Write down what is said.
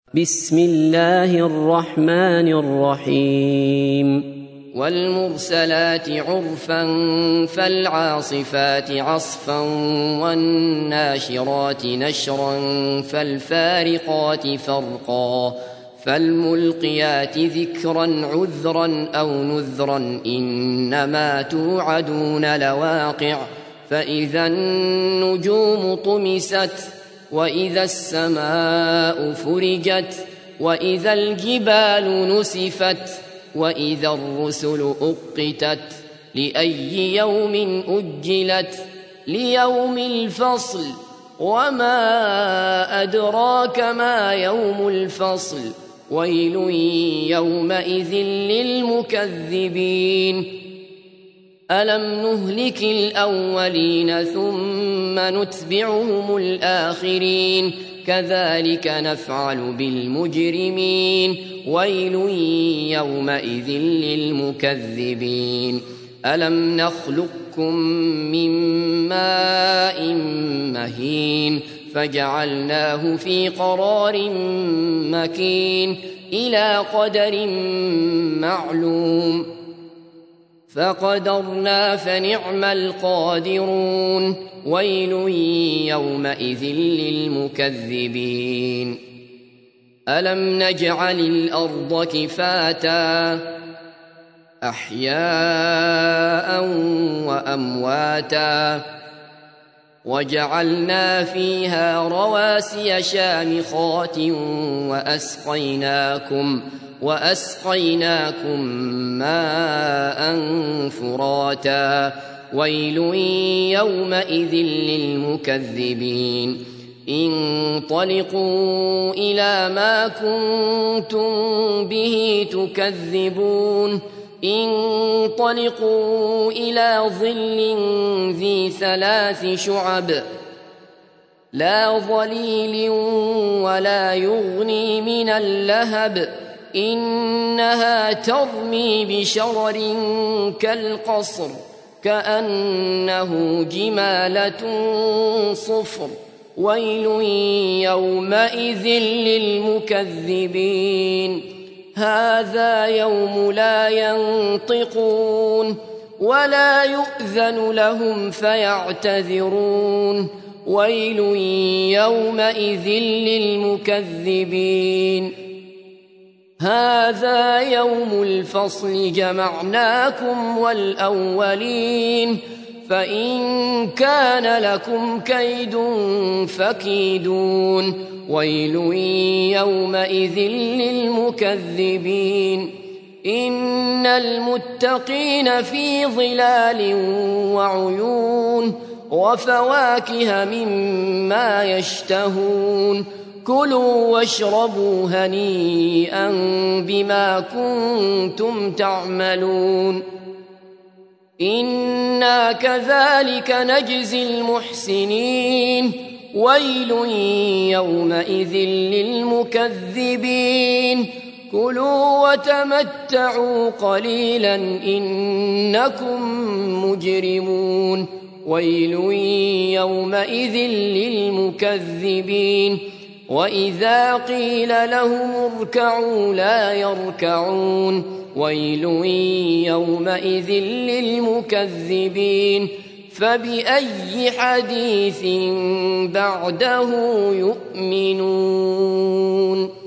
بسم الله الرحمن الرحيم والمرسلات عرفا فالعاصفات عصفا والناشرات نشرا فالفارقات فرقا فالملقيات ذكرا عذرا أو نذرا إنما توعدون لواقع فإذا النجوم طمست وإذا السماء فرجت وإذا الجبال نسفت وإذا الرسل أقتت لأي يوم أجلت ليوم الفصل وما أدراك ما يوم الفصل ويل يومئذ للمكذبين ألم نهلك الأولين ثم نتبعهم الآخرين كذلك نفعل بالمجرمين ويل يومئذ للمكذبين ألم نخلقكم من ماء مهين فجعلناه في قرار مكين إلى قدر معلوم فقدرنا فنعم القادرون ويل يومئذ للمكذبين ألم نجعل الأرض كفاتا أحياء وأمواتا وجعلنا فيها رواسي شامخات وأسقيناكم ماء فراتا ويل يومئذ للمكذبين انطلقوا إلى ما كنتم به تكذبون انطلقوا إلى ظل ذي 3 شعب لا ظليل ولا يغني من اللهب إنها ترمي بشرر كالقصر كأنه جمالة صفر ويل يومئذ للمكذبين هذا يوم لا ينطقون ولا يؤذن لهم فيعتذرون ويل يومئذ للمكذبين هذا يوم الفصل جمعناكم والأولين فإن كان لكم كيد فكيدون ويل يومئذ للمكذبين إن المتقين في ظلال وعيون وفواكه مما يشتهون كلوا واشربوا هنيئا بما كنتم تعملون إنا كذلك نجزي المحسنين ويل يومئذ للمكذبين كلوا وتمتعوا قليلا إنكم مجرمون ويل يومئذ للمكذبين وإذا قيل لهم اركعوا لا يركعون ويل يومئذ للمكذبين فبأي حديث بعده يؤمنون